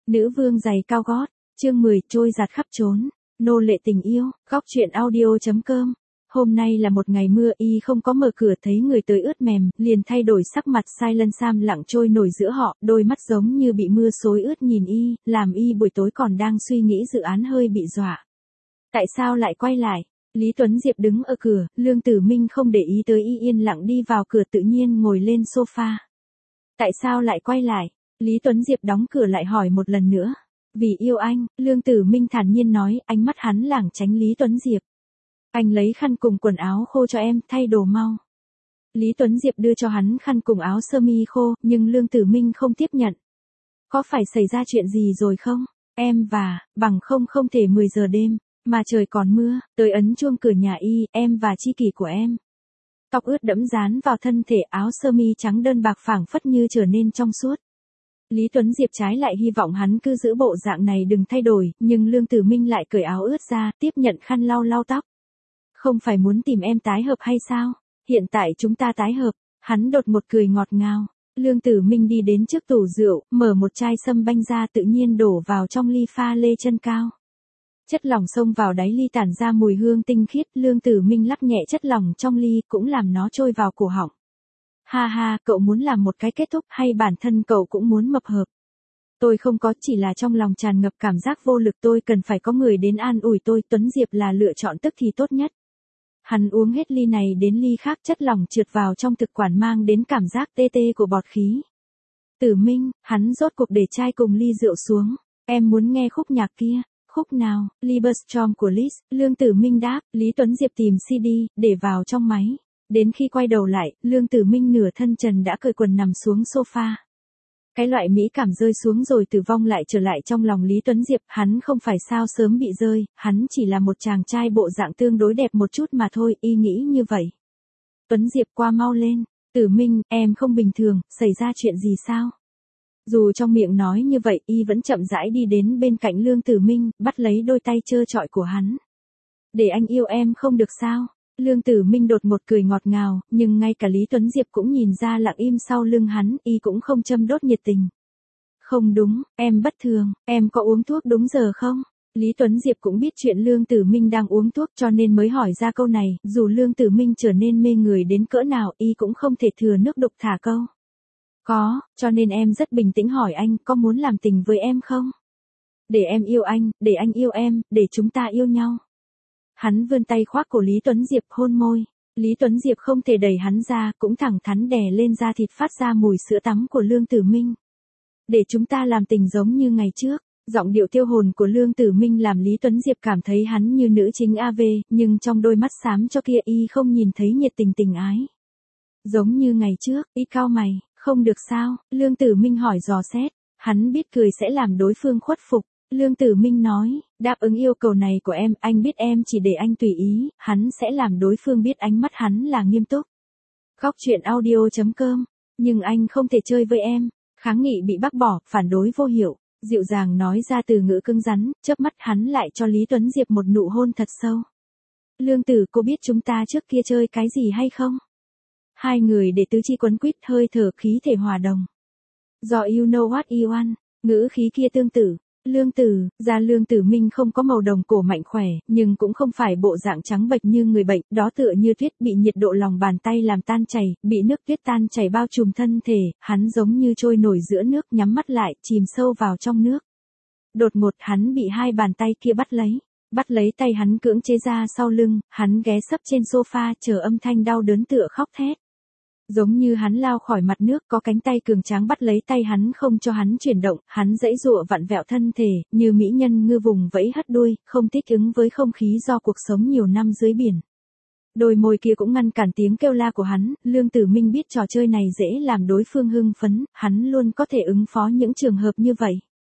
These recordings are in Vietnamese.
Nữ vương giày cao gót, chương 10, trôi giạt khắp chốn, nô lệ tình yêu, góc truyện audio.com. Hôm nay là một ngày mưa, y không có mở cửa thấy người tới ướt mềm, liền thay đổi sắc mặt. Silent Sam lặng trôi nổi giữa họ, đôi mắt giống như bị mưa xối ướt nhìn y, làm y buổi tối còn đang suy nghĩ dự án hơi bị dọa. Tại sao lại quay lại? Lý Tuấn Diệp đứng ở cửa, Lương Tử Minh không để ý tới y, yên lặng đi vào cửa, tự nhiên ngồi lên sofa. Tại sao lại quay lại? Lý Tuấn Diệp đóng cửa lại hỏi một lần nữa. Vì yêu anh, Lương Tử Minh thản nhiên nói, ánh mắt hắn lảng tránh Lý Tuấn Diệp. Anh lấy khăn cùng quần áo khô cho em, thay đồ mau. Lý Tuấn Diệp đưa cho hắn khăn cùng áo sơ mi khô, nhưng Lương Tử Minh không tiếp nhận. Có phải xảy ra chuyện gì rồi không? Em và, bằng không thể 10 giờ đêm, mà trời còn mưa, tới ấn chuông cửa nhà y, em và tri kỷ của em. Tóc ướt đẫm dán vào thân thể, áo sơ mi trắng đơn bạc phảng phất như trở nên trong suốt. Lý Tuấn Diệp trái lại hy vọng hắn cứ giữ bộ dạng này đừng thay đổi, nhưng Lương Tử Minh lại cởi áo ướt ra, tiếp nhận khăn lau lau tóc. Không phải muốn tìm em tái hợp hay sao? Hiện tại chúng ta tái hợp. Hắn đột một cười ngọt ngào. Lương Tử Minh đi đến trước tủ rượu, mở một chai sâm banh ra, tự nhiên đổ vào trong ly pha lê chân cao. Chất lỏng xông vào đáy ly tản ra mùi hương tinh khiết, Lương Tử Minh lắc nhẹ chất lỏng trong ly, cũng làm nó trôi vào cổ họng. Ha ha, cậu muốn làm một cái kết thúc hay bản thân cậu cũng muốn mập hợp? Tôi không có, chỉ là trong lòng tràn ngập cảm giác vô lực, tôi cần phải có người đến an ủi tôi. Tuấn Diệp là lựa chọn tức thì tốt nhất. Hắn uống hết ly này đến ly khác, chất lỏng trượt vào trong thực quản mang đến cảm giác tê tê của bọt khí. Tử Minh, hắn rốt cuộc để chai cùng ly rượu xuống. Em muốn nghe khúc nhạc kia. Khúc nào? Liebestraum của Liszt. Lương Tử Minh đáp. Lý Tuấn Diệp tìm CD, để vào trong máy. Đến khi quay đầu lại, Lương Tử Minh nửa thân trần đã cởi quần nằm xuống sofa. Cái loại mỹ cảm rơi xuống rồi tử vong lại trở lại trong lòng Lý Tuấn Diệp. Hắn không phải sao sớm bị rơi, hắn chỉ là một chàng trai bộ dạng tương đối đẹp một chút mà thôi, y nghĩ như vậy. Tuấn Diệp qua mau lên. Tử Minh, em không bình thường, xảy ra chuyện gì sao? Dù trong miệng nói như vậy, y vẫn chậm rãi đi đến bên cạnh Lương Tử Minh, bắt lấy đôi tay trơ trọi của hắn. Để anh yêu em không được sao? Lương Tử Minh đột một cười ngọt ngào, nhưng ngay cả Lý Tuấn Diệp cũng nhìn ra lặng im sau lưng hắn, y cũng không châm đốt nhiệt tình. Không đúng, em bất thường, em có uống thuốc đúng giờ không? Lý Tuấn Diệp cũng biết chuyện Lương Tử Minh đang uống thuốc cho nên mới hỏi ra câu này, dù Lương Tử Minh trở nên mê người đến cỡ nào, y cũng không thể thừa nước đục thả câu. Có, cho nên em rất bình tĩnh hỏi anh, có muốn làm tình với em không? Để em yêu anh, để anh yêu em, để chúng ta yêu nhau. Hắn vươn tay khoác cổ Lý Tuấn Diệp, hôn môi. Lý Tuấn Diệp không thể đẩy hắn ra, cũng thẳng thắn đè lên da thịt phát ra mùi sữa tắm của Lương Tử Minh. Để chúng ta làm tình giống như ngày trước. Giọng điệu tiêu hồn của Lương Tử Minh làm Lý Tuấn Diệp cảm thấy hắn như nữ chính AV, nhưng trong đôi mắt xám cho kia y không nhìn thấy nhiệt tình tình ái. Giống như ngày trước, y cau mày, không được sao? Lương Tử Minh hỏi dò xét. Hắn biết cười sẽ làm đối phương khuất phục. Lương Tử Minh nói, đáp ứng yêu cầu này của em, anh biết em chỉ để anh tùy ý, hắn sẽ làm đối phương biết ánh mắt hắn là nghiêm túc. Góc truyện audio.com, nhưng anh không thể chơi với em. Kháng nghị bị bác bỏ, phản đối vô hiệu, dịu dàng nói ra từ ngữ cứng rắn, chớp mắt hắn lại cho Lý Tuấn Diệp một nụ hôn thật sâu. Lương Tử, cô biết chúng ta trước kia chơi cái gì hay không? Hai người để tứ chi quấn quýt, hơi thở khí thể hòa đồng. Do you know what you want, ngữ khí kia tương tự. Lương Tử Minh không có màu đồng cổ mạnh khỏe, nhưng cũng không phải bộ dạng trắng bệch như người bệnh, đó tựa như tuyết bị nhiệt độ lòng bàn tay làm tan chảy, bị nước tuyết tan chảy bao trùm thân thể, hắn giống như trôi nổi giữa nước, nhắm mắt lại, chìm sâu vào trong nước. Đột ngột hắn bị hai bàn tay kia bắt lấy tay hắn cưỡng chế ra sau lưng, hắn ghé sấp trên sofa chờ âm thanh đau đớn tựa khóc thét. Giống như hắn lao khỏi mặt nước, có cánh tay cường tráng bắt lấy tay hắn không cho hắn chuyển động, hắn giãy giụa vặn vẹo thân thể, như mỹ nhân ngư vùng vẫy hất đuôi, không thích ứng với không khí do cuộc sống nhiều năm dưới biển. Đôi môi kia cũng ngăn cản tiếng kêu la của hắn. Lương Tử Minh biết trò chơi này dễ làm đối phương hưng phấn, hắn luôn có thể ứng phó những trường hợp như vậy.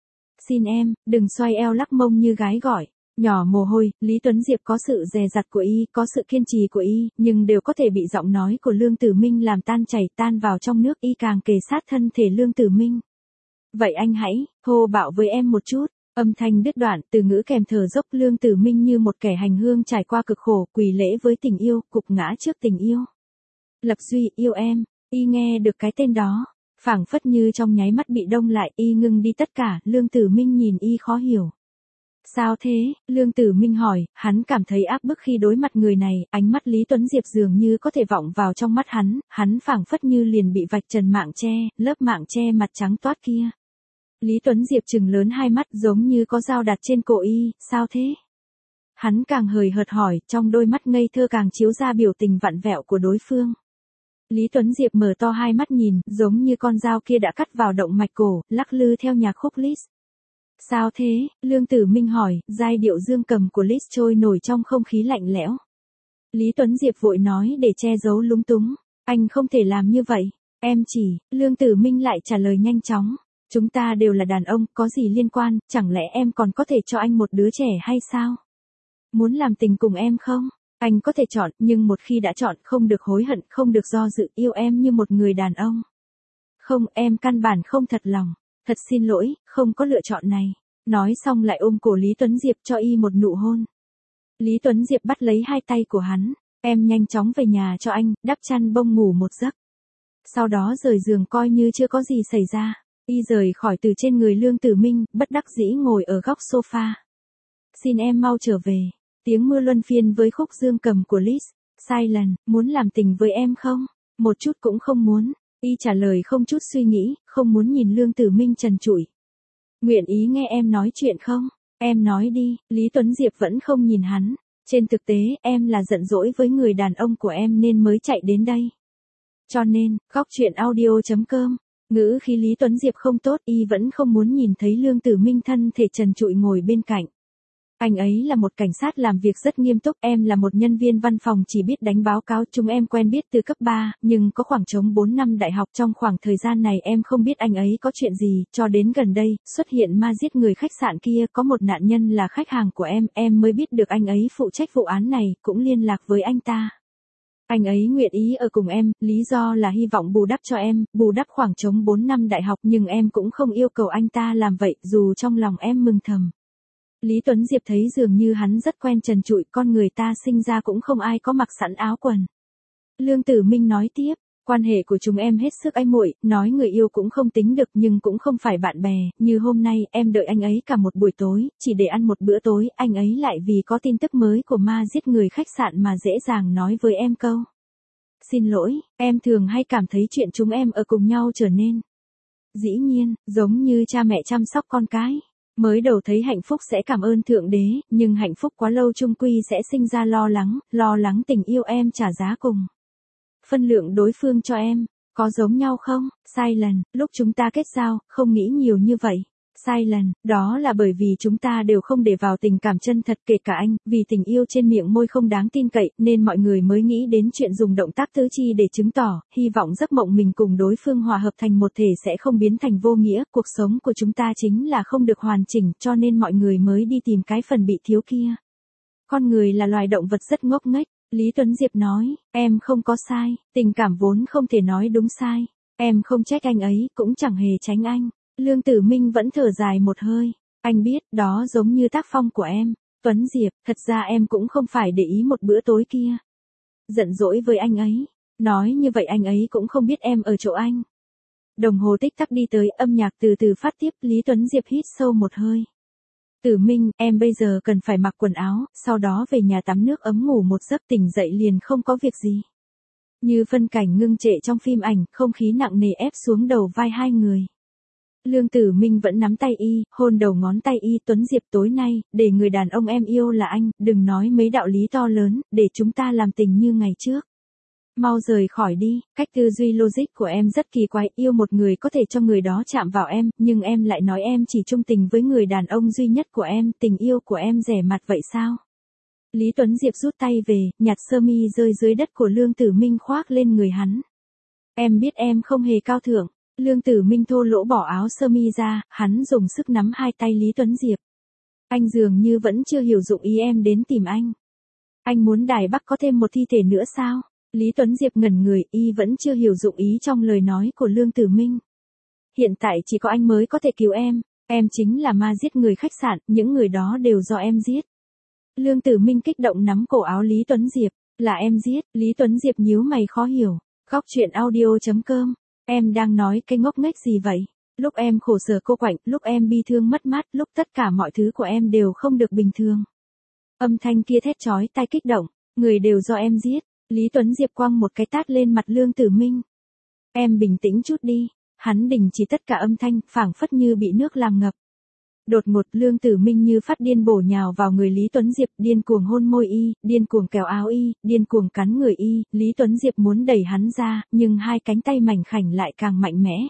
Xin em, đừng xoay eo lắc mông như gái gọi. Nhỏ mồ hôi, Lý Tuấn Diệp có sự dè dặt của y, có sự kiên trì của y, nhưng đều có thể bị giọng nói của Lương Tử Minh làm tan chảy, tan vào trong nước. Y càng kề sát thân thể Lương Tử Minh. Vậy anh hãy, thô bạo với em một chút. Âm thanh đứt đoạn, từ ngữ kèm thở dốc. Lương Tử Minh như một kẻ hành hương trải qua cực khổ, quỳ lễ với tình yêu, gục ngã trước tình yêu. Lập Duy, yêu em. Y nghe được cái tên đó. Phảng phất như trong nháy mắt bị đông lại, y ngưng đi tất cả, Lương Tử Minh nhìn y khó hiểu. Sao thế? Lương Tử Minh hỏi, hắn cảm thấy áp bức khi đối mặt người này, ánh mắt Lý Tuấn Diệp dường như có thể vọng vào trong mắt hắn phảng phất như liền bị vạch trần mạng che, lớp mạng che mặt trắng toát kia. Lý Tuấn Diệp trừng lớn hai mắt giống như có dao đặt trên cổ y, sao thế? Hắn càng hời hợt hỏi, trong đôi mắt ngây thơ càng chiếu ra biểu tình vặn vẹo của đối phương. Lý Tuấn Diệp mở to hai mắt nhìn, giống như con dao kia đã cắt vào động mạch cổ, lắc lư theo nhạc khúc Liszt. Sao thế? Lương Tử Minh hỏi, giai điệu dương cầm của Liszt trôi nổi trong không khí lạnh lẽo. Lý Tuấn Diệp vội nói để che giấu lúng túng. Anh không thể làm như vậy. Em chỉ, Lương Tử Minh lại trả lời nhanh chóng. Chúng ta đều là đàn ông, có gì liên quan, chẳng lẽ em còn có thể cho anh một đứa trẻ hay sao? Muốn làm tình cùng em không? Anh có thể chọn, nhưng một khi đã chọn không được hối hận, không được do dự, yêu em như một người đàn ông. Không, em căn bản không thật lòng. Thật xin lỗi, không có lựa chọn này. Nói xong lại ôm cổ Lý Tuấn Diệp cho y một nụ hôn. Lý Tuấn Diệp bắt lấy hai tay của hắn. Em nhanh chóng về nhà cho anh, đắp chăn bông ngủ một giấc. Sau đó rời giường coi như chưa có gì xảy ra. Y rời khỏi từ trên người Lương Tử Minh, bất đắc dĩ ngồi ở góc sofa. Xin em mau trở về. Tiếng mưa luân phiên với khúc dương cầm của Liszt. Silent, muốn làm tình với em không? Một chút cũng không muốn. Y trả lời không chút suy nghĩ, không muốn nhìn Lương Tử Minh trần trụi. Nguyện ý nghe em nói chuyện không? Em nói đi, Lý Tuấn Diệp vẫn không nhìn hắn. Trên thực tế, em là giận dỗi với người đàn ông của em nên mới chạy đến đây. Cho nên, góc chuyện audio.com, ngữ khi Lý Tuấn Diệp không tốt, y vẫn không muốn nhìn thấy Lương Tử Minh thân thể trần trụi ngồi bên cạnh. Anh ấy là một cảnh sát làm việc rất nghiêm túc, em là một nhân viên văn phòng chỉ biết đánh báo cáo, chúng em quen biết từ cấp 3, nhưng có khoảng trống 4 năm đại học, trong khoảng thời gian này em không biết anh ấy có chuyện gì, cho đến gần đây, xuất hiện ma giết người khách sạn kia, có một nạn nhân là khách hàng của em mới biết được anh ấy phụ trách vụ án này, cũng liên lạc với anh ta. Anh ấy nguyện ý ở cùng em, lý do là hy vọng bù đắp cho em, bù đắp khoảng trống 4 năm đại học, nhưng em cũng không yêu cầu anh ta làm vậy, dù trong lòng em mừng thầm. Lý Tuấn Diệp thấy dường như hắn rất quen trần trụi, con người ta sinh ra cũng không ai có mặc sẵn áo quần. Lương Tử Minh nói tiếp, quan hệ của chúng em hết sức ái muội, nói người yêu cũng không tính được nhưng cũng không phải bạn bè, như hôm nay em đợi anh ấy cả một buổi tối, chỉ để ăn một bữa tối, anh ấy lại vì có tin tức mới của ma giết người khách sạn mà dễ dàng nói với em câu. Xin lỗi, em thường hay cảm thấy chuyện chúng em ở cùng nhau trở nên. Dĩ nhiên, giống như cha mẹ chăm sóc con cái. Mới đầu thấy hạnh phúc sẽ cảm ơn Thượng Đế, nhưng hạnh phúc quá lâu chung quy sẽ sinh ra lo lắng tình yêu em trả giá cùng. Phân lượng đối phương cho em, có giống nhau không? Silent, lúc chúng ta kết giao, không nghĩ nhiều như vậy. Silent, đó là bởi vì chúng ta đều không để vào tình cảm chân thật kể cả anh, vì tình yêu trên miệng môi không đáng tin cậy, nên mọi người mới nghĩ đến chuyện dùng động tác tứ chi để chứng tỏ, hy vọng giấc mộng mình cùng đối phương hòa hợp thành một thể sẽ không biến thành vô nghĩa, cuộc sống của chúng ta chính là không được hoàn chỉnh, cho nên mọi người mới đi tìm cái phần bị thiếu kia. Con người là loài động vật rất ngốc nghếch, Lý Tuấn Diệp nói, em không có sai, tình cảm vốn không thể nói đúng sai, em không trách anh ấy, cũng chẳng hề tránh anh. Lương Tử Minh vẫn thở dài một hơi. Anh biết, đó giống như tác phong của em. Tuấn Diệp, thật ra em cũng không phải để ý một bữa tối kia. Giận dỗi với anh ấy. Nói như vậy anh ấy cũng không biết em ở chỗ anh. Đồng hồ tích tắc đi tới, âm nhạc từ từ phát tiếp, Lý Tuấn Diệp hít sâu một hơi. Tử Minh, em bây giờ cần phải mặc quần áo, sau đó về nhà tắm nước ấm ngủ một giấc, tỉnh dậy liền không có việc gì. Như phân cảnh ngưng trệ trong phim ảnh, không khí nặng nề ép xuống đầu vai hai người. Lương Tử Minh vẫn nắm tay y, hôn đầu ngón tay y. Tuấn Diệp, tối nay, để người đàn ông em yêu là anh, đừng nói mấy đạo lý to lớn, để chúng ta làm tình như ngày trước. Mau rời khỏi đi, cách tư duy logic của em rất kỳ quái, yêu một người có thể cho người đó chạm vào em, nhưng em lại nói em chỉ trung tình với người đàn ông duy nhất của em, tình yêu của em rẻ mạt vậy sao? Lý Tuấn Diệp rút tay về, nhặt sơ mi rơi dưới đất của Lương Tử Minh khoác lên người hắn. Em biết em không hề cao thượng. Lương Tử Minh thô lỗ bỏ áo sơ mi ra, hắn dùng sức nắm hai tay Lý Tuấn Diệp. Anh dường như vẫn chưa hiểu dụng ý em đến tìm anh. Anh muốn Đài Bắc có thêm một thi thể nữa sao? Lý Tuấn Diệp ngẩn người, y vẫn chưa hiểu dụng ý trong lời nói của Lương Tử Minh. Hiện tại chỉ có anh mới có thể cứu em chính là ma giết người khách sạn, những người đó đều do em giết. Lương Tử Minh kích động nắm cổ áo Lý Tuấn Diệp, là em giết, Lý Tuấn Diệp nhíu mày khó hiểu. Góc chuyện audio.com Em đang nói cái ngốc nghếch gì vậy? Lúc em khổ sở cô quạnh, lúc em bi thương mất mát, lúc tất cả mọi thứ của em đều không được bình thường. Âm thanh kia thét chói tai kích động, người đều do em giết. Lý Tuấn Diệp quăng một cái tát lên mặt Lương Tử Minh. Em bình tĩnh chút đi. Hắn đình chỉ tất cả âm thanh, phảng phất như bị nước làm ngập. Đột ngột Lương Tử Minh như phát điên bổ nhào vào người Lý Tuấn Diệp, điên cuồng hôn môi y, điên cuồng kéo áo y, điên cuồng cắn người y, Lý Tuấn Diệp muốn đẩy hắn ra, nhưng hai cánh tay mảnh khảnh lại càng mạnh mẽ.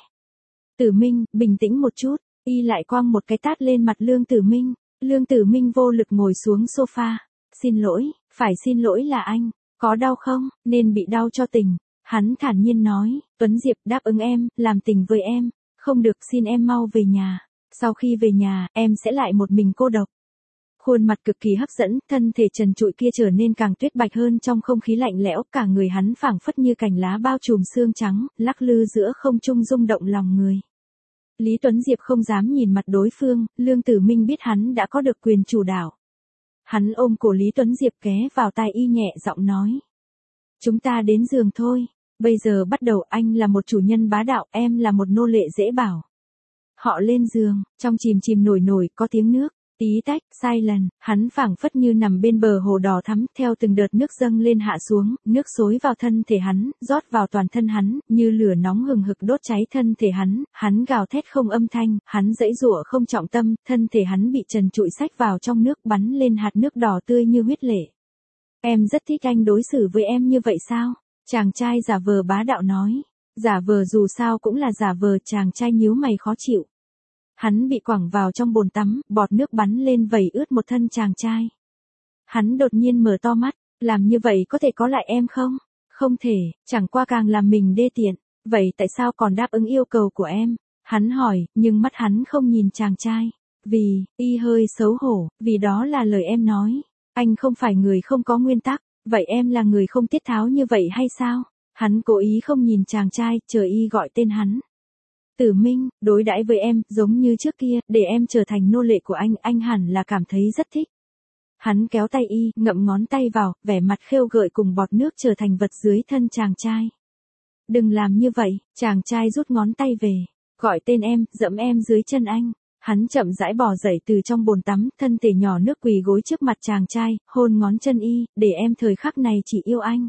Tử Minh, bình tĩnh một chút, y lại quăng một cái tát lên mặt Lương Tử Minh. Lương Tử Minh vô lực ngồi xuống sofa. Xin lỗi, phải xin lỗi là anh, có đau không, nên bị đau cho tình. Hắn thản nhiên nói, Tuấn Diệp đáp ứng em, làm tình với em, không được xin em mau về nhà. Sau khi về nhà, em sẽ lại một mình cô độc. Khuôn mặt cực kỳ hấp dẫn, thân thể trần trụi kia trở nên càng tuyết bạch hơn trong không khí lạnh lẽo, cả người hắn phảng phất như cành lá bao trùm xương trắng, lắc lư giữa không trung rung động lòng người. Lý Tuấn Diệp không dám nhìn mặt đối phương, Lương Tử Minh biết hắn đã có được quyền chủ đạo. Hắn ôm cổ Lý Tuấn Diệp ghé vào tai y nhẹ giọng nói. Chúng ta đến giường thôi, bây giờ bắt đầu, anh là một chủ nhân bá đạo, em là một nô lệ dễ bảo. Họ lên giường, trong chìm chìm nổi nổi có tiếng nước, tí tách, silent, hắn phảng phất như nằm bên bờ hồ đỏ thắm, theo từng đợt nước dâng lên hạ xuống, nước xối vào thân thể hắn, rót vào toàn thân hắn, như lửa nóng hừng hực đốt cháy thân thể hắn gào thét không âm thanh, hắn giãy giụa không trọng tâm, thân thể hắn bị trần trụi xách vào trong nước bắn lên hạt nước đỏ tươi như huyết lệ. Em rất thích anh đối xử với em như vậy sao? Chàng trai giả vờ bá đạo nói. Giả vờ dù sao cũng là giả vờ, chàng trai nhíu mày khó chịu. Hắn bị quẳng vào trong bồn tắm, bọt nước bắn lên vẩy ướt một thân chàng trai. Hắn đột nhiên mở to mắt, làm như vậy có thể có lại em không? Không thể, chẳng qua càng làm mình đê tiện. Vậy tại sao còn đáp ứng yêu cầu của em? Hắn hỏi, nhưng mắt hắn không nhìn chàng trai. Vì, y hơi xấu hổ, vì đó là lời em nói. Anh không phải người không có nguyên tắc, vậy em là người không tiết tháo như vậy hay sao? Hắn cố ý không nhìn chàng trai, chờ y gọi tên hắn. Tử Minh, đối đãi với em, giống như trước kia, để em trở thành nô lệ của anh hẳn là cảm thấy rất thích. Hắn kéo tay y, ngậm ngón tay vào, vẻ mặt khêu gợi cùng bọt nước trở thành vật dưới thân chàng trai. Đừng làm như vậy, chàng trai rút ngón tay về, gọi tên em, dẫm em dưới chân anh. Hắn chậm rãi bò dậy từ trong bồn tắm, thân thể nhỏ nước quỳ gối trước mặt chàng trai, hôn ngón chân y, để em thời khắc này chỉ yêu anh.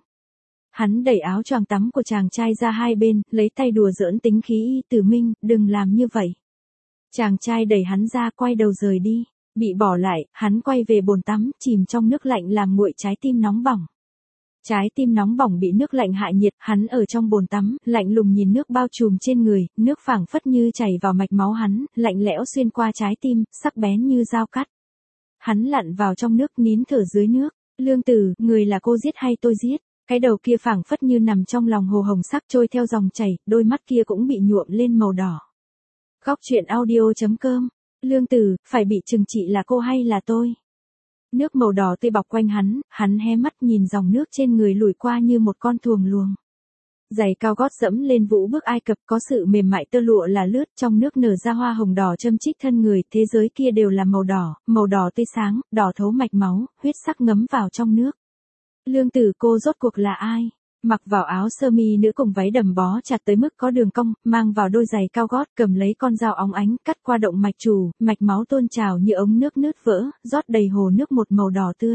Hắn đẩy áo choàng tắm của chàng trai ra hai bên, lấy tay đùa giỡn tính khí y. Tử Minh, đừng làm như vậy. Chàng trai đẩy hắn ra, quay đầu rời đi. Bị bỏ lại, hắn quay về bồn tắm, chìm trong nước lạnh làm nguội trái tim nóng bỏng. Trái tim nóng bỏng bị nước lạnh hạ nhiệt, hắn ở trong bồn tắm, lạnh lùng nhìn nước bao trùm trên người, nước phảng phất như chảy vào mạch máu hắn, lạnh lẽo xuyên qua trái tim, sắc bén như dao cắt. Hắn lặn vào trong nước, nín thở dưới nước. Lương Tử, người là cô giết hay tôi giết? Cái đầu kia phảng phất như nằm trong lòng hồ hồng sắc trôi theo dòng chảy, đôi mắt kia cũng bị nhuộm lên màu đỏ. Góc truyện audio.com. Lương Tử, phải bị trừng trị là cô hay là tôi? Nước màu đỏ tươi bọc quanh hắn hé mắt nhìn dòng nước trên người lùi qua như một con thuồng luồng. Giày cao gót dẫm lên vũ bước Ai Cập, có sự mềm mại tơ lụa là lướt, trong nước nở ra hoa hồng đỏ châm chích thân người, thế giới kia đều là màu đỏ tươi sáng, đỏ thấu mạch máu, huyết sắc ngấm vào trong nước. Lương Tử, cô rốt cuộc là ai? Mặc vào áo sơ mi nữ cùng váy đầm bó chặt tới mức có đường cong, mang vào đôi giày cao gót, cầm lấy con dao óng ánh, cắt qua động mạch chủ, mạch máu tuôn trào như ống nước nứt vỡ, rót đầy hồ nước một màu đỏ tươi.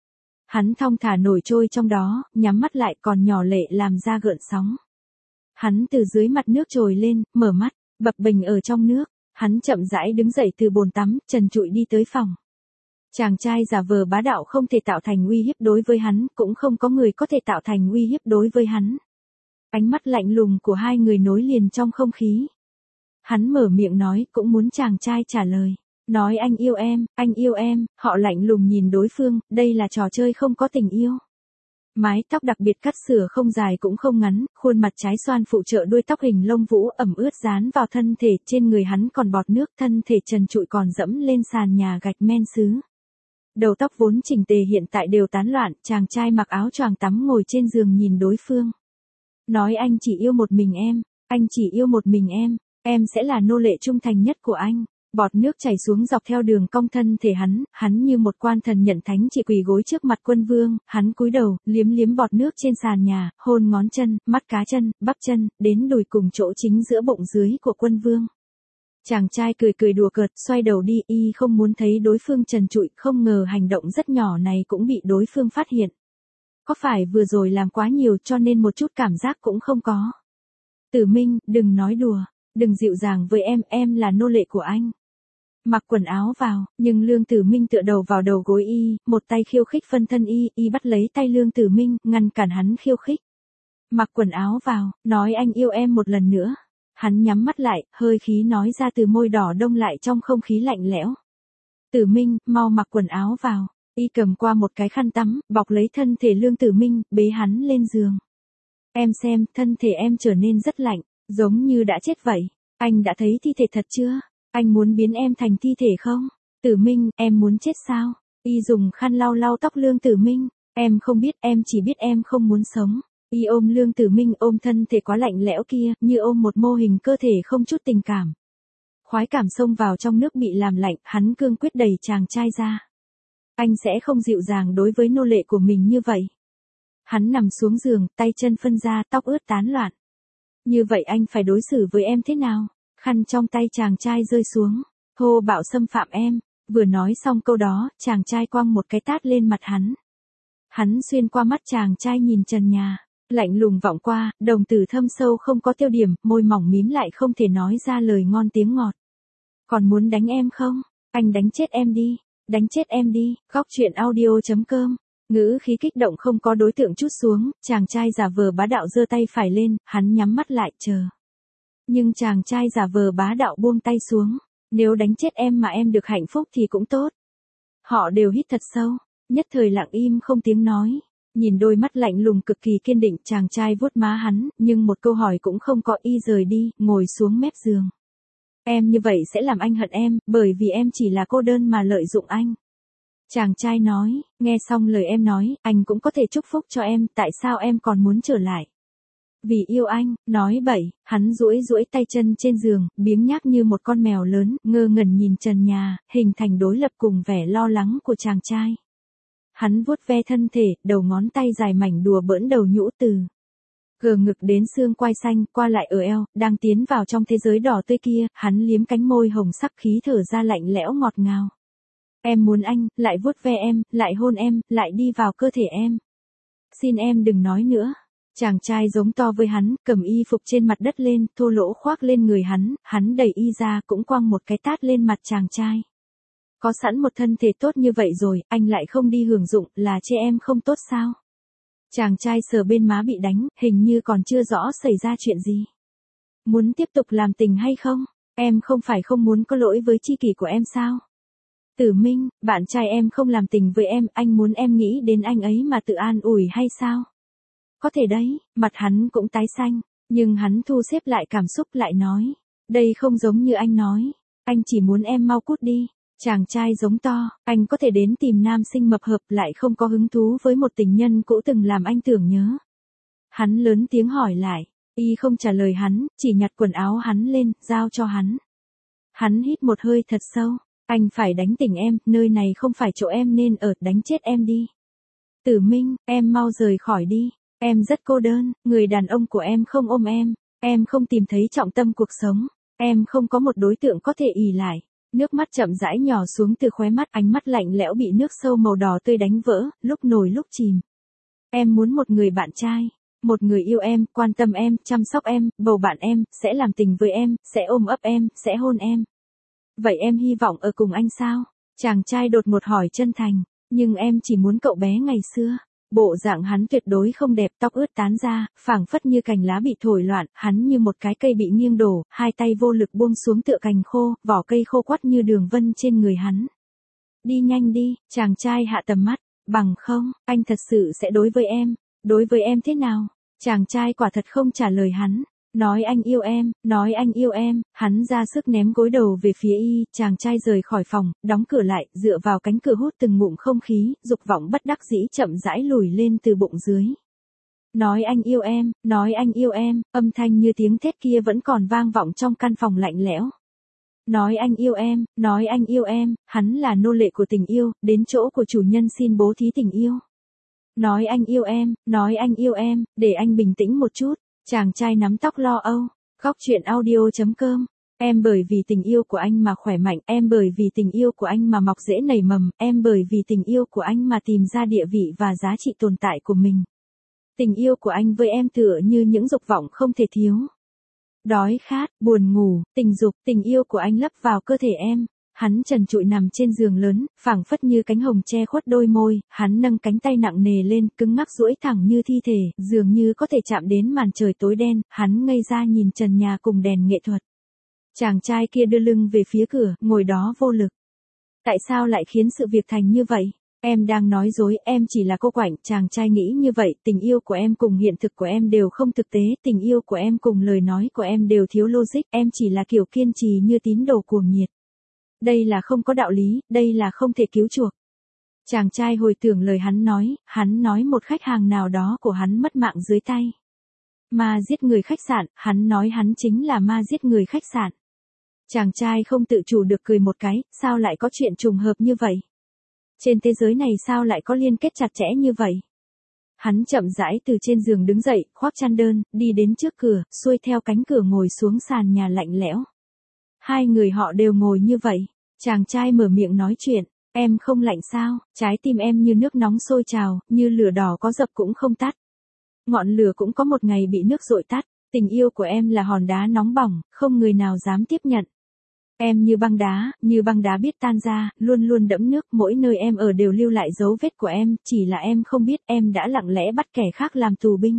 Hắn thong thả nổi trôi trong đó, nhắm mắt lại, còn nhỏ lệ làm ra gợn sóng. Hắn từ dưới mặt nước trồi lên, mở mắt, bập bềnh ở trong nước. Hắn chậm rãi đứng dậy từ bồn tắm, trần trụi đi tới phòng. Chàng trai giả vờ bá đạo không thể tạo thành uy hiếp đối với hắn, cũng không có người có thể tạo thành uy hiếp đối với hắn. Ánh mắt lạnh lùng của hai người nối liền trong không khí. Hắn mở miệng nói, cũng muốn chàng trai trả lời. Nói anh yêu em, họ lạnh lùng nhìn đối phương, đây là trò chơi không có tình yêu. Mái tóc đặc biệt cắt sửa không dài cũng không ngắn, khuôn mặt trái xoan phụ trợ đuôi tóc hình lông vũ ẩm ướt dán vào thân thể, trên người hắn còn bọt nước, thân thể trần trụi còn dẫm lên sàn nhà gạch men sứ. Đầu tóc vốn chỉnh tề hiện tại đều tán loạn, chàng trai mặc áo choàng tắm ngồi trên giường nhìn đối phương. Nói anh chỉ yêu một mình em sẽ là nô lệ trung thành nhất của anh. Bọt nước chảy xuống dọc theo đường cong thân thể hắn như một quan thần nhận thánh chỉ quỳ gối trước mặt quân vương, hắn cúi đầu, liếm liếm bọt nước trên sàn nhà, hôn ngón chân, mắt cá chân, bắp chân, đến đùi cùng chỗ chính giữa bụng dưới của quân vương. Chàng trai cười cười đùa cợt, xoay đầu đi, y không muốn thấy đối phương trần trụi, không ngờ hành động rất nhỏ này cũng bị đối phương phát hiện. Có phải vừa rồi làm quá nhiều cho nên một chút cảm giác cũng không có? Tử Minh, đừng nói đùa, đừng dịu dàng với em là nô lệ của anh. Mặc quần áo vào, nhưng Lương Tử Minh tựa đầu vào đầu gối y, một tay khiêu khích phân thân y bắt lấy tay Lương Tử Minh, ngăn cản hắn khiêu khích. Mặc quần áo vào, nói anh yêu em một lần nữa. Hắn nhắm mắt lại, hơi khí nói ra từ môi đỏ đông lại trong không khí lạnh lẽo. Tử Minh, mau mặc quần áo vào. Y cầm qua một cái khăn tắm, bọc lấy thân thể Lương Tử Minh, bế hắn lên giường. Em xem, thân thể em trở nên rất lạnh, giống như đã chết vậy. Anh đã thấy thi thể thật chưa? Anh muốn biến em thành thi thể không? Tử Minh, em muốn chết sao? Y dùng khăn lau lau tóc Lương Tử Minh. Em không biết, em chỉ biết em không muốn sống. Y ôm Lương Tử Minh, ôm thân thể quá lạnh lẽo kia, như ôm một mô hình cơ thể không chút tình cảm. Khoái cảm xông vào trong nước bị làm lạnh, hắn cương quyết đẩy chàng trai ra. Anh sẽ không dịu dàng đối với nô lệ của mình như vậy. Hắn nằm xuống giường, tay chân phân ra, tóc ướt tán loạn. Như vậy anh phải đối xử với em thế nào? Khăn trong tay chàng trai rơi xuống. Thô bạo xâm phạm em. Vừa nói xong câu đó, chàng trai quăng một cái tát lên mặt hắn. Hắn xuyên qua mắt chàng trai nhìn trần nhà. Lạnh lùng vọng qua, đồng tử thâm sâu không có tiêu điểm, môi mỏng mím lại không thể nói ra lời ngon tiếng ngọt. Còn muốn đánh em không? Anh đánh chết em đi. Đánh chết em đi. Góc truyện audio.com. Ngữ khí kích động không có đối tượng trút xuống, chàng trai giả vờ bá đạo giơ tay phải lên, hắn nhắm mắt lại chờ. Nhưng chàng trai giả vờ bá đạo buông tay xuống. Nếu đánh chết em mà em được hạnh phúc thì cũng tốt. Họ đều hít thật sâu, nhất thời lặng im không tiếng nói. Nhìn đôi mắt lạnh lùng cực kỳ kiên định, chàng trai vuốt má hắn, nhưng một câu hỏi cũng không có, y rời đi, ngồi xuống mép giường. Em như vậy sẽ làm anh hận em, bởi vì em chỉ là cô đơn mà lợi dụng anh. Chàng trai nói, nghe xong lời em nói, anh cũng có thể chúc phúc cho em, tại sao em còn muốn trở lại? Vì yêu anh, nói bậy, hắn duỗi duỗi tay chân trên giường, biếng nhác như một con mèo lớn, ngơ ngẩn nhìn trần nhà, hình thành đối lập cùng vẻ lo lắng của chàng trai. Hắn vuốt ve thân thể, đầu ngón tay dài mảnh đùa bỡn đầu nhũ từ gờ ngực đến xương quai xanh, qua lại ở eo, đang tiến vào trong thế giới đỏ tươi kia, hắn liếm cánh môi hồng sắc khí thở ra lạnh lẽo ngọt ngào. Em muốn anh, lại vuốt ve em, lại hôn em, lại đi vào cơ thể em. Xin em đừng nói nữa. Chàng trai giống to với hắn, cầm y phục trên mặt đất lên, thô lỗ khoác lên người hắn đẩy y ra cũng quăng một cái tát lên mặt chàng trai. Có sẵn một thân thể tốt như vậy rồi, anh lại không đi hưởng dụng, là chê em không tốt sao? Chàng trai sờ bên má bị đánh, hình như còn chưa rõ xảy ra chuyện gì. Muốn tiếp tục làm tình hay không? Em không phải không muốn có lỗi với tri kỷ của em sao? Tử Minh, bạn trai em không làm tình với em, anh muốn em nghĩ đến anh ấy mà tự an ủi hay sao? Có thể đấy, mặt hắn cũng tái xanh, nhưng hắn thu xếp lại cảm xúc lại nói. Đây không giống như anh nói, anh chỉ muốn em mau cút đi. Chàng trai giống to, anh có thể đến tìm nam sinh mập hợp lại không có hứng thú với một tình nhân cũ từng làm anh tưởng nhớ. Hắn lớn tiếng hỏi lại, y không trả lời hắn, chỉ nhặt quần áo hắn lên, giao cho hắn. Hắn hít một hơi thật sâu, anh phải đánh tỉnh em, nơi này không phải chỗ em nên ở, đánh chết em đi. Tử Minh, em mau rời khỏi đi, em rất cô đơn, người đàn ông của em không ôm em không tìm thấy trọng tâm cuộc sống, em không có một đối tượng có thể ỷ lại. Nước mắt chậm rãi nhỏ xuống từ khóe mắt, ánh mắt lạnh lẽo bị nước sâu màu đỏ tươi đánh vỡ, lúc nổi lúc chìm. Em muốn một người bạn trai, một người yêu em, quan tâm em, chăm sóc em, bầu bạn em, sẽ làm tình với em, sẽ ôm ấp em, sẽ hôn em. Vậy em hy vọng ở cùng anh sao? Chàng trai đột ngột hỏi chân thành, nhưng em chỉ muốn cậu bé ngày xưa. Bộ dạng hắn tuyệt đối không đẹp, tóc ướt tán ra, phảng phất như cành lá bị thổi loạn, hắn như một cái cây bị nghiêng đổ, hai tay vô lực buông xuống tựa cành khô, vỏ cây khô quắt như đường vân trên người hắn. Đi nhanh đi, chàng trai hạ tầm mắt, bằng không, anh thật sự sẽ đối với em thế nào? Chàng trai quả thật không trả lời hắn. Nói anh yêu em, hắn ra sức ném gối đầu về phía y, chàng trai rời khỏi phòng, đóng cửa lại, dựa vào cánh cửa hút từng ngụm không khí, dục vọng bất đắc dĩ chậm rãi lùi lên từ bụng dưới. Nói anh yêu em, âm thanh như tiếng thét kia vẫn còn vang vọng trong căn phòng lạnh lẽo. nói anh yêu em, hắn là nô lệ của tình yêu, đến chỗ của chủ nhân xin bố thí tình yêu. Nói anh yêu em, để anh bình tĩnh một chút, chàng trai nắm tóc lo âu, góc chuyện audio.com. Em bởi vì tình yêu của anh mà khỏe mạnh, em bởi vì tình yêu của anh mà mọc rễ nảy mầm, em bởi vì tình yêu của anh mà tìm ra địa vị và giá trị tồn tại của mình. Tình yêu của anh với em tựa như những dục vọng không thể thiếu. Đói khát, buồn ngủ, tình dục, tình yêu của anh lấp vào cơ thể em. Hắn trần trụi nằm trên giường lớn, phảng phất như cánh hồng che khuất đôi môi, hắn nâng cánh tay nặng nề lên, cứng ngắc duỗi thẳng như thi thể, dường như có thể chạm đến màn trời tối đen, hắn ngây ra nhìn trần nhà cùng đèn nghệ thuật. Chàng trai kia đưa lưng về phía cửa, ngồi đó vô lực. Tại sao lại khiến sự việc thành như vậy? Em đang nói dối, em chỉ là cô quạnh, chàng trai nghĩ như vậy, tình yêu của em cùng hiện thực của em đều không thực tế, tình yêu của em cùng lời nói của em đều thiếu logic, em chỉ là kiểu kiên trì như tín đồ cuồng nhiệt. Đây là không có đạo lý, đây là không thể cứu chuộc. Chàng trai hồi tưởng lời hắn nói một khách hàng nào đó của hắn mất mạng dưới tay. Ma giết người khách sạn, hắn nói hắn chính là ma giết người khách sạn. Chàng trai không tự chủ được cười một cái, sao lại có chuyện trùng hợp như vậy? Trên thế giới này sao lại có liên kết chặt chẽ như vậy? Hắn chậm rãi từ trên giường đứng dậy, khoác chăn đơn, đi đến trước cửa, xuôi theo cánh cửa ngồi xuống sàn nhà lạnh lẽo. Hai người họ đều ngồi như vậy. Chàng trai mở miệng nói chuyện, em không lạnh sao, trái tim em như nước nóng sôi trào, như lửa đỏ có dập cũng không tắt. Ngọn lửa cũng có một ngày bị nước dội tắt, tình yêu của em là hòn đá nóng bỏng, không người nào dám tiếp nhận. Em như băng đá biết tan ra, luôn luôn đẫm nước, mỗi nơi em ở đều lưu lại dấu vết của em, chỉ là em không biết em đã lặng lẽ bắt kẻ khác làm tù binh.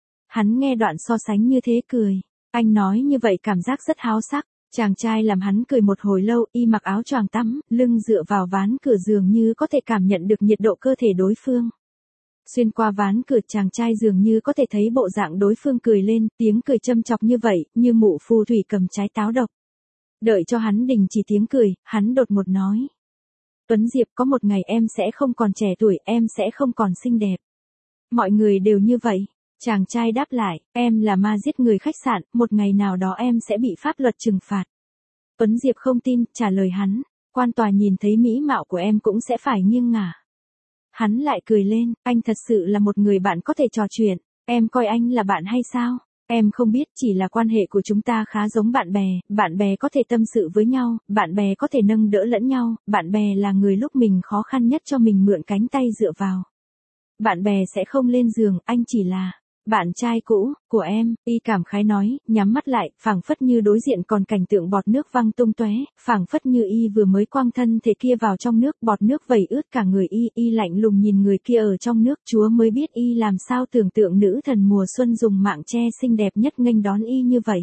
Hắn nghe đoạn so sánh như thế cười, anh nói như vậy cảm giác rất háo sắc. Chàng trai làm hắn cười một hồi lâu, y mặc áo choàng tắm, lưng dựa vào ván cửa dường như có thể cảm nhận được nhiệt độ cơ thể đối phương. Xuyên qua ván cửa chàng trai dường như có thể thấy bộ dạng đối phương cười lên, tiếng cười châm chọc như vậy, như mụ phù thủy cầm trái táo độc. Đợi cho hắn đình chỉ tiếng cười, hắn đột ngột nói. Tuấn Diệp, có một ngày em sẽ không còn trẻ tuổi, em sẽ không còn xinh đẹp. Mọi người đều như vậy. Chàng trai đáp lại, em là ma giết người khách sạn, một ngày nào đó em sẽ bị pháp luật trừng phạt. Tuấn Diệp không tin, trả lời hắn, quan tòa nhìn thấy mỹ mạo của em cũng sẽ phải nghiêng ngả. Hắn lại cười lên, anh thật sự là một người bạn có thể trò chuyện, em coi anh là bạn hay sao? Em không biết, chỉ là quan hệ của chúng ta khá giống bạn bè có thể tâm sự với nhau, bạn bè có thể nâng đỡ lẫn nhau, bạn bè là người lúc mình khó khăn nhất cho mình mượn cánh tay dựa vào. Bạn bè sẽ không lên giường, anh chỉ là bạn trai cũ của em, y cảm khái nói, nhắm mắt lại, phảng phất như đối diện còn cảnh tượng bọt nước văng tung tóe, phảng phất như y vừa mới quăng thân thể kia vào trong nước, bọt nước vẩy ướt cả người y lạnh lùng nhìn người kia ở trong nước, Chúa mới biết y làm sao tưởng tượng nữ thần mùa xuân dùng mạng che xinh đẹp nhất nghênh đón y như vậy.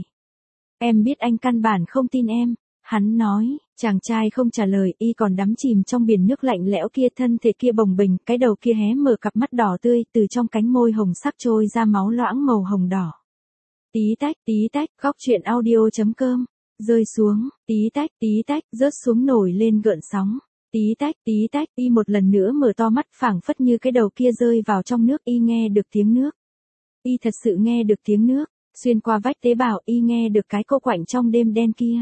Em biết anh căn bản không tin em. Hắn nói, chàng trai không trả lời, y còn đắm chìm trong biển nước lạnh lẽo kia, thân thể kia bồng bềnh, cái đầu kia hé mở cặp mắt đỏ tươi, từ trong cánh môi hồng sắc trôi ra máu loãng màu hồng đỏ. Tí tách, góc chuyện audio.com, rơi xuống, tí tách, rớt xuống nổi lên gợn sóng. Tí tách, y một lần nữa mở to mắt, phảng phất như cái đầu kia rơi vào trong nước, y nghe được tiếng nước. Y thật sự nghe được tiếng nước, xuyên qua vách tế bào, y nghe được cái cô quạnh trong đêm đen kia.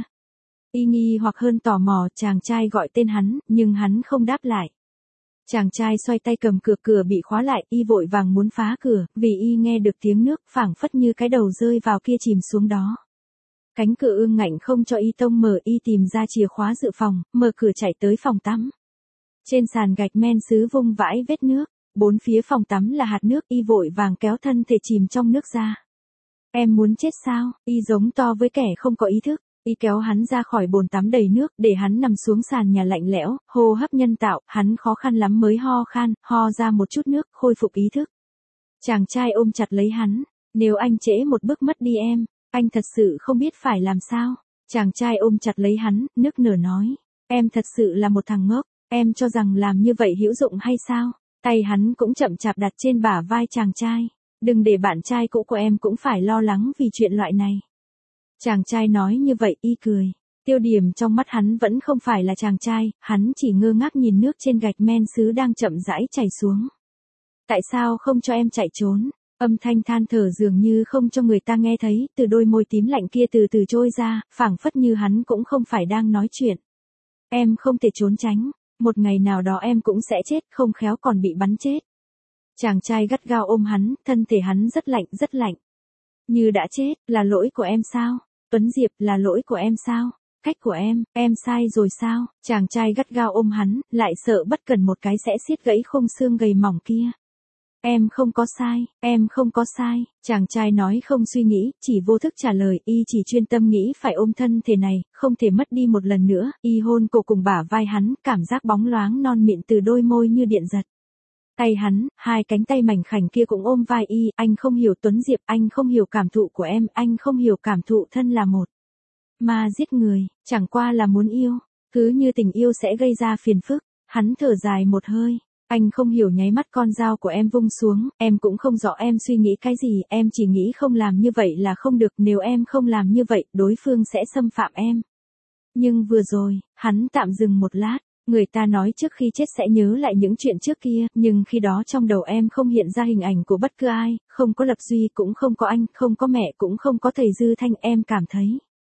Y nghi hoặc hơn tò mò, chàng trai gọi tên hắn, nhưng hắn không đáp lại. Chàng trai xoay tay cầm cửa bị khóa lại, y vội vàng muốn phá cửa, vì y nghe được tiếng nước, phảng phất như cái đầu rơi vào kia chìm xuống đó. Cánh cửa ương ngạnh không cho y tông mở, y tìm ra chìa khóa dự phòng, mở cửa chạy tới phòng tắm. Trên sàn gạch men sứ vung vãi vết nước, bốn phía phòng tắm là hạt nước, y vội vàng kéo thân thể chìm trong nước ra. Em muốn chết sao? Y giống to với kẻ không có ý thức. Y kéo hắn ra khỏi bồn tắm đầy nước, để hắn nằm xuống sàn nhà lạnh lẽo, hô hấp nhân tạo, hắn khó khăn lắm mới ho ra một chút nước, khôi phục ý thức. Chàng trai ôm chặt lấy hắn, nếu anh trễ một bước mất đi em, anh thật sự không biết phải làm sao. Chàng trai ôm chặt lấy hắn, nức nở nói, em thật sự là một thằng ngốc, em cho rằng làm như vậy hữu dụng hay sao? Tay hắn cũng chậm chạp đặt trên bả vai chàng trai, đừng để bạn trai cũ của em cũng phải lo lắng vì chuyện loại này. Chàng trai nói như vậy, y cười. Tiêu điểm trong mắt hắn vẫn không phải là chàng trai, hắn chỉ ngơ ngác nhìn nước trên gạch men sứ đang chậm rãi chảy xuống. Tại sao không cho em chạy trốn? Âm thanh than thở dường như không cho người ta nghe thấy, từ đôi môi tím lạnh kia từ từ trôi ra, phảng phất như hắn cũng không phải đang nói chuyện. Em không thể trốn tránh, một ngày nào đó em cũng sẽ chết, không khéo còn bị bắn chết. Chàng trai gắt gao ôm hắn, thân thể hắn rất lạnh rất lạnh. Như đã chết, là lỗi của em sao? Tuấn Diệp, là lỗi của em sao? Cách của em sai rồi sao? Chàng trai gắt gao ôm hắn, lại sợ bất cần một cái sẽ xiết gãy khung xương gầy mỏng kia. Em không có sai, em không có sai, chàng trai nói không suy nghĩ, chỉ vô thức trả lời, y chỉ chuyên tâm nghĩ phải ôm thân thể này, không thể mất đi một lần nữa, y hôn cổ cùng bả vai hắn, cảm giác bóng loáng non mịn từ đôi môi như điện giật. Tay hắn, hai cánh tay mảnh khảnh kia cũng ôm vai y, anh không hiểu Tuấn Diệp, anh không hiểu cảm thụ của em, anh không hiểu cảm thụ thân là một. Mà giết người, chẳng qua là muốn yêu, cứ như tình yêu sẽ gây ra phiền phức, hắn thở dài một hơi. Anh không hiểu nháy mắt con dao của em vung xuống, em cũng không rõ em suy nghĩ cái gì, em chỉ nghĩ không làm như vậy là không được, nếu em không làm như vậy, đối phương sẽ xâm phạm em. Nhưng vừa rồi, hắn tạm dừng một lát, người ta nói trước khi chết sẽ nhớ lại những chuyện trước kia, nhưng khi đó trong đầu em không hiện ra hình ảnh của bất cứ ai, không có Lập Duy cũng không có anh, không có mẹ cũng không có thầy Dư Thanh, em cảm thấy.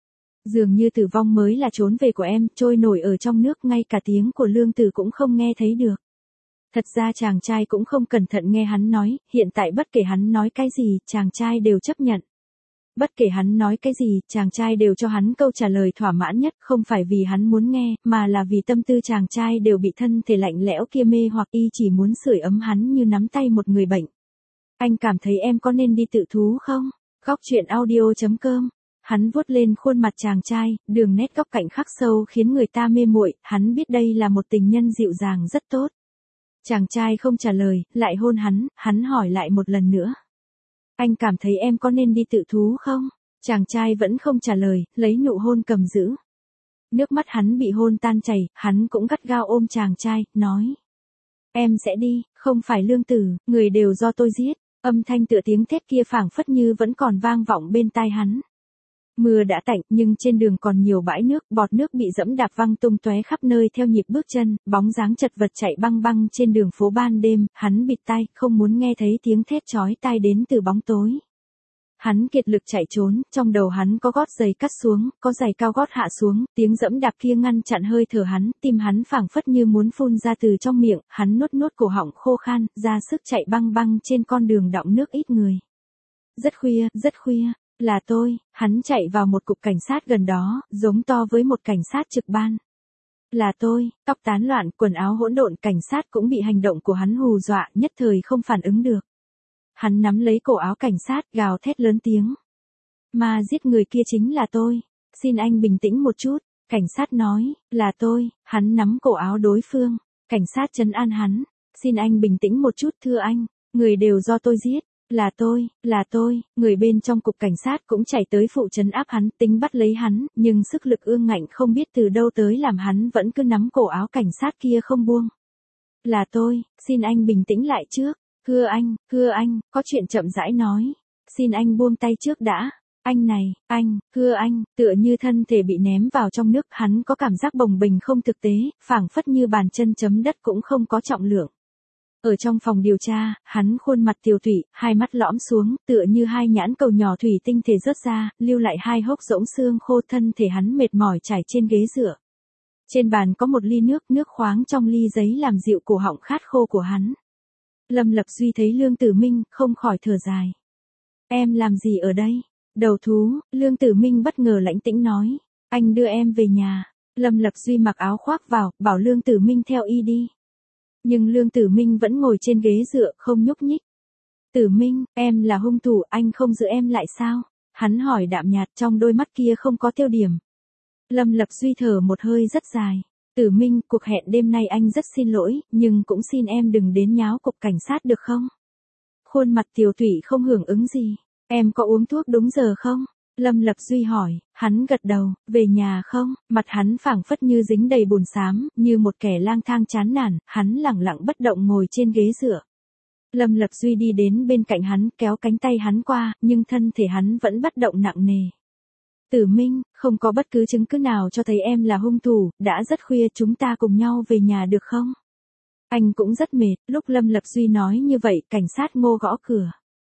Dường như tử vong mới là trốn về của em, trôi nổi ở trong nước, ngay cả tiếng của Lương Tử cũng không nghe thấy được. Thật ra chàng trai cũng không cẩn thận nghe hắn nói, hiện tại bất kể hắn nói cái gì, chàng trai đều chấp nhận. Bất kể hắn nói cái gì, chàng trai đều cho hắn câu trả lời thỏa mãn nhất, không phải vì hắn muốn nghe, mà là vì tâm tư chàng trai đều bị thân thể lạnh lẽo kia mê hoặc y chỉ muốn sưởi ấm hắn như nắm tay một người bệnh. Anh cảm thấy em có nên đi tự thú không? Góc truyện audio.com. Hắn vuốt lên khuôn mặt chàng trai, đường nét góc cạnh khắc sâu khiến người ta mê muội, hắn biết đây là một tình nhân dịu dàng rất tốt. Chàng trai không trả lời, lại hôn hắn hỏi lại một lần nữa. Anh cảm thấy em có nên đi tự thú không? Chàng trai vẫn không trả lời, lấy nụ hôn cầm giữ. Nước mắt hắn bị hôn tan chảy, hắn cũng gắt gao ôm chàng trai, nói. Em sẽ đi, không phải Lương Tử, người đều do tôi giết. Âm thanh tựa tiếng thét kia phảng phất như vẫn còn vang vọng bên tai hắn. Mưa đã tạnh, nhưng trên đường còn nhiều bãi nước, bọt nước bị dẫm đạp văng tung tóe khắp nơi theo nhịp bước chân, bóng dáng chật vật chạy băng băng trên đường phố ban đêm, hắn bịt tai, không muốn nghe thấy tiếng thét chói tai đến từ bóng tối. Hắn kiệt lực chạy trốn, trong đầu hắn có gót giày cắt xuống, có giày cao gót hạ xuống, tiếng dẫm đạp kia ngăn chặn hơi thở hắn, tim hắn phảng phất như muốn phun ra từ trong miệng, hắn nuốt cổ họng khô khan, ra sức chạy băng băng trên con đường đọng nước ít người. Rất khuya. Là tôi, hắn chạy vào một cục cảnh sát gần đó, giống to với một cảnh sát trực ban. Là tôi, tóc tán loạn, quần áo hỗn độn, cảnh sát cũng bị hành động của hắn hù dọa, nhất thời không phản ứng được. Hắn nắm lấy cổ áo cảnh sát, gào thét lớn tiếng. Mà giết người kia chính là tôi. Xin anh bình tĩnh một chút, cảnh sát nói, là tôi, hắn nắm cổ áo đối phương. Cảnh sát trấn an hắn, xin anh bình tĩnh một chút thưa anh, người đều do tôi giết. Là tôi, người bên trong cục cảnh sát cũng chạy tới phụ trấn áp hắn, tính bắt lấy hắn, nhưng sức lực ương ngạnh không biết từ đâu tới làm hắn vẫn cứ nắm cổ áo cảnh sát kia không buông. Là tôi, xin anh bình tĩnh lại trước, thưa anh, có chuyện chậm rãi nói, xin anh buông tay trước đã. Anh này, thưa anh, tựa như thân thể bị ném vào trong nước, hắn có cảm giác bồng bềnh không thực tế, phảng phất như bàn chân chấm đất cũng không có trọng lượng. Ở trong phòng điều tra, hắn khuôn mặt tiều tụy, hai mắt lõm xuống, tựa như hai nhãn cầu nhỏ thủy tinh thể rớt ra, lưu lại hai hốc rỗng xương khô, thân thể hắn mệt mỏi trải trên ghế dựa. Trên bàn có một ly nước khoáng trong ly giấy làm dịu cổ họng khát khô của hắn. Lâm Lập Duy thấy Lương Tử Minh, không khỏi thở dài. Em làm gì ở đây? Đầu thú, Lương Tử Minh bất ngờ lãnh tĩnh nói. Anh đưa em về nhà. Lâm Lập Duy mặc áo khoác vào, bảo Lương Tử Minh theo y đi. Nhưng Lương Tử Minh vẫn ngồi trên ghế dựa, không nhúc nhích. Tử Minh, em là hung thủ, anh không giữ em lại sao? Hắn hỏi đạm nhạt, trong đôi mắt kia không có tiêu điểm. Lâm Lập Duy thở một hơi rất dài. Tử Minh, cuộc hẹn đêm nay anh rất xin lỗi, nhưng cũng xin em đừng đến nháo cục cảnh sát được không? Khuôn mặt tiều tụy không hưởng ứng gì. Em có uống thuốc đúng giờ không? Lâm Lập Duy hỏi, hắn gật đầu, về nhà không? Mặt hắn phảng phất như dính đầy bùn xám, như một kẻ lang thang chán nản, hắn lẳng lặng bất động ngồi trên ghế dựa. Lâm Lập Duy đi đến bên cạnh hắn, kéo cánh tay hắn qua, nhưng thân thể hắn vẫn bất động nặng nề. Tử Minh, không có bất cứ chứng cứ nào cho thấy em là hung thủ, đã rất khuya, chúng ta cùng nhau về nhà được không? Anh cũng rất mệt, lúc Lâm Lập Duy nói như vậy, cảnh sát Ngô gõ cửa.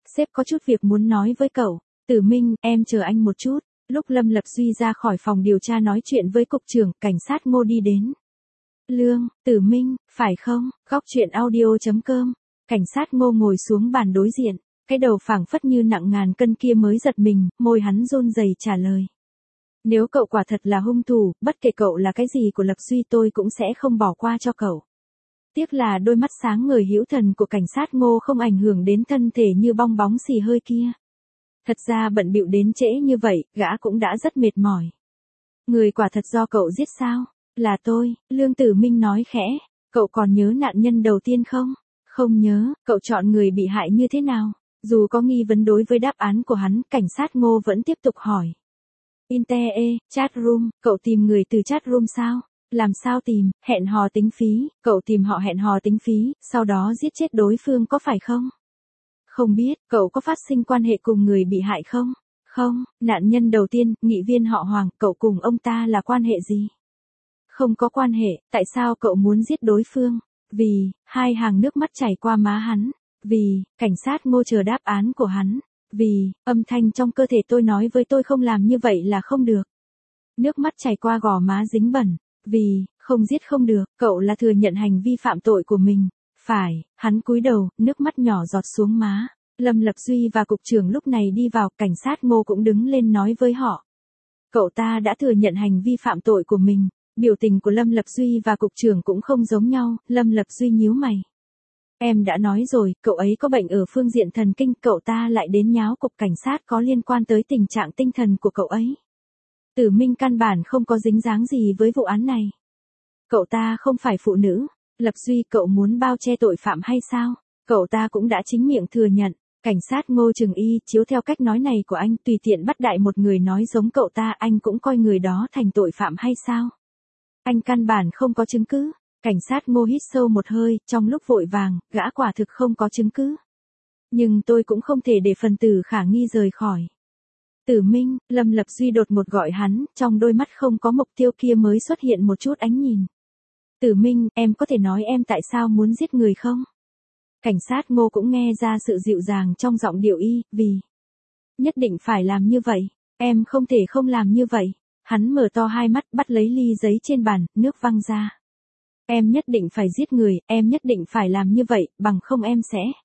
Sếp có chút việc muốn nói với cậu. Tử Minh, em chờ anh một chút. Lúc Lâm Lập Duy ra khỏi phòng điều tra nói chuyện với cục trưởng, cảnh sát Ngô đi đến. Lương, Tử Minh, phải không? Góc chuyện audio.com. Cảnh sát Ngô ngồi xuống bàn đối diện. Cái đầu phảng phất như nặng ngàn cân kia mới giật mình, môi hắn run rẩy trả lời. Nếu cậu quả thật là hung thủ, bất kể cậu là cái gì của Lập Duy tôi cũng sẽ không bỏ qua cho cậu. Tiếc là đôi mắt sáng ngời hữu thần của cảnh sát Ngô không ảnh hưởng đến thân thể như bong bóng xì hơi kia. Thật ra bận bịu đến trễ như vậy, gã cũng đã rất mệt mỏi. Người quả thật do cậu giết sao? Là tôi, Lương Tử Minh nói khẽ. Cậu còn nhớ nạn nhân đầu tiên không? Không nhớ, cậu chọn người bị hại như thế nào? Dù có nghi vấn đối với đáp án của hắn, cảnh sát Ngô vẫn tiếp tục hỏi. Chat room, cậu tìm người từ chat room sao? Làm sao tìm, hẹn hò tính phí, cậu tìm họ hẹn hò tính phí, sau đó giết chết đối phương có phải không? Không biết, cậu có phát sinh quan hệ cùng người bị hại không? Không, nạn nhân đầu tiên, nghị viên họ Hoàng, cậu cùng ông ta là quan hệ gì? Không có quan hệ, tại sao cậu muốn giết đối phương? Vì, hai hàng nước mắt chảy qua má hắn. Vì, cảnh sát Ngô chờ đáp án của hắn. Vì, âm thanh trong cơ thể tôi nói với tôi không làm như vậy là không được. Nước mắt chảy qua gò má dính bẩn. Vì, không giết không được, cậu là thừa nhận hành vi phạm tội của mình. Phải, hắn cúi đầu, nước mắt nhỏ giọt xuống má. Lâm Lập Duy và cục trưởng lúc này đi vào, cảnh sát Ngô cũng đứng lên nói với họ. Cậu ta đã thừa nhận hành vi phạm tội của mình. Biểu tình của Lâm Lập Duy và cục trưởng cũng không giống nhau, Lâm Lập Duy nhíu mày. Em đã nói rồi, cậu ấy có bệnh ở phương diện thần kinh, cậu ta lại đến nháo cục cảnh sát có liên quan tới tình trạng tinh thần của cậu ấy. Tử Minh căn bản không có dính dáng gì với vụ án này. Cậu ta không phải phụ nữ. Lập Duy, cậu muốn bao che tội phạm hay sao? Cậu ta cũng đã chính miệng thừa nhận. Cảnh sát Ngô Trừng Y, chiếu theo cách nói này của anh, tùy tiện bắt đại một người nói giống cậu ta, anh cũng coi người đó thành tội phạm hay sao? Anh căn bản không có chứng cứ. Cảnh sát Ngô hít sâu một hơi, trong lúc vội vàng, gã quả thực không có chứng cứ. Nhưng tôi cũng không thể để phần tử khả nghi rời khỏi. Tử Minh, Lâm Lập Duy đột ngột gọi hắn, trong đôi mắt không có mục tiêu kia mới xuất hiện một chút ánh nhìn. Tử Minh, em có thể nói em tại sao muốn giết người không? Cảnh sát Ngô cũng nghe ra sự dịu dàng trong giọng điệu y, vì nhất định phải làm như vậy, em không thể không làm như vậy. Hắn mở to hai mắt bắt lấy ly giấy trên bàn, nước văng ra. Em nhất định phải giết người, em nhất định phải làm như vậy, bằng không em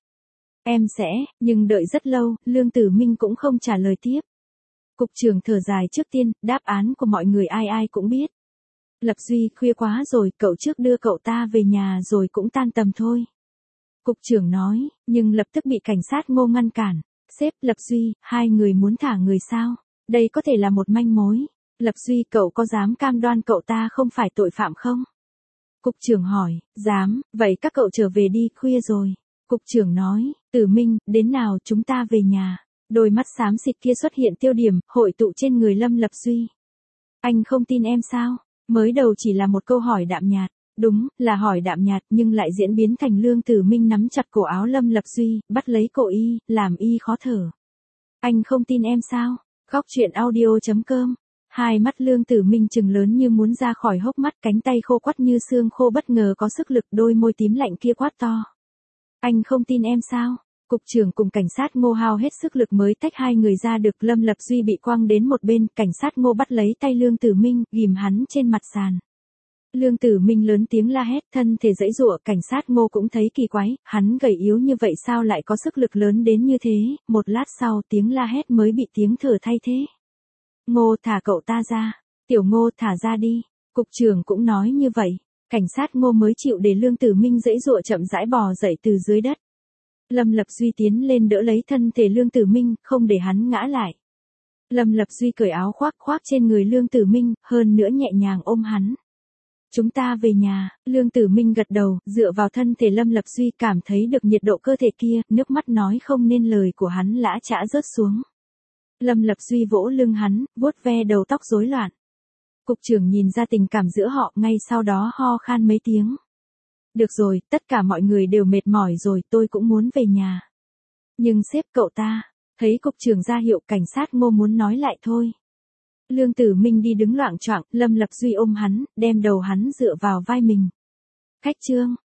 sẽ, nhưng đợi rất lâu, Lương Tử Minh cũng không trả lời tiếp. Cục trưởng thở dài trước tiên, đáp án của mọi người ai ai cũng biết. Lập Duy, khuya quá rồi, cậu trước đưa cậu ta về nhà rồi cũng tan tầm thôi. Cục trưởng nói, nhưng lập tức bị cảnh sát Ngô ngăn cản. Sếp, Lập Duy, hai người muốn thả người sao? Đây có thể là một manh mối. Lập Duy, cậu có dám cam đoan cậu ta không phải tội phạm không? Cục trưởng hỏi, dám, vậy các cậu trở về đi, khuya rồi. Cục trưởng nói, Tử Minh, đến nào chúng ta về nhà. Đôi mắt xám xịt kia xuất hiện tiêu điểm, hội tụ trên người Lâm Lập Duy. Anh không tin em sao? Mới đầu chỉ là một câu hỏi đạm nhạt. Đúng, là hỏi đạm nhạt nhưng lại diễn biến thành Lương Tử Minh nắm chặt cổ áo Lâm Lập Duy, bắt lấy cổ y, làm y khó thở. Anh không tin em sao? Góc chuyện audio.com. Hai mắt Lương Tử Minh trừng lớn như muốn ra khỏi hốc mắt, cánh tay khô quắt như xương khô bất ngờ có sức lực, đôi môi tím lạnh kia quát to. Anh không tin em sao? Cục trưởng cùng cảnh sát Ngô hao hết sức lực mới tách hai người ra được. Lâm Lập Duy bị quăng đến một bên, cảnh sát Ngô bắt lấy tay Lương Tử Minh, ghìm hắn trên mặt sàn. Lương Tử Minh lớn tiếng la hét, thân thể giãy giụa, cảnh sát Ngô cũng thấy kỳ quái, hắn gầy yếu như vậy sao lại có sức lực lớn đến như thế, một lát sau tiếng la hét mới bị tiếng thở thay thế. Ngô, thả cậu ta ra. Tiểu Ngô, thả ra đi. Cục trưởng cũng nói như vậy. Cảnh sát Ngô mới chịu để Lương Tử Minh giãy giụa chậm rãi bò dậy từ dưới đất. Lâm Lập Duy tiến lên đỡ lấy thân thể Lương Tử Minh, không để hắn ngã lại. Lâm Lập Duy cởi áo khoác trên người Lương Tử Minh, hơn nữa nhẹ nhàng ôm hắn. Chúng ta về nhà. Lương Tử Minh gật đầu, dựa vào thân thể Lâm Lập Duy, cảm thấy được nhiệt độ cơ thể kia, nước mắt nói không nên lời của hắn lã chã rớt xuống. Lâm Lập Duy vỗ lưng hắn, vuốt ve đầu tóc rối loạn. Cục trưởng nhìn ra tình cảm giữa họ, ngay sau đó ho khan mấy tiếng. Được rồi, tất cả mọi người đều mệt mỏi rồi, tôi cũng muốn về nhà. Nhưng sếp, cậu ta, thấy cục trưởng ra hiệu, cảnh sát Ngô muốn nói lại thôi. Lương Tử Minh đi đứng loạng choạng, Lâm Lập Duy ôm hắn, đem đầu hắn dựa vào vai mình. Khách trương,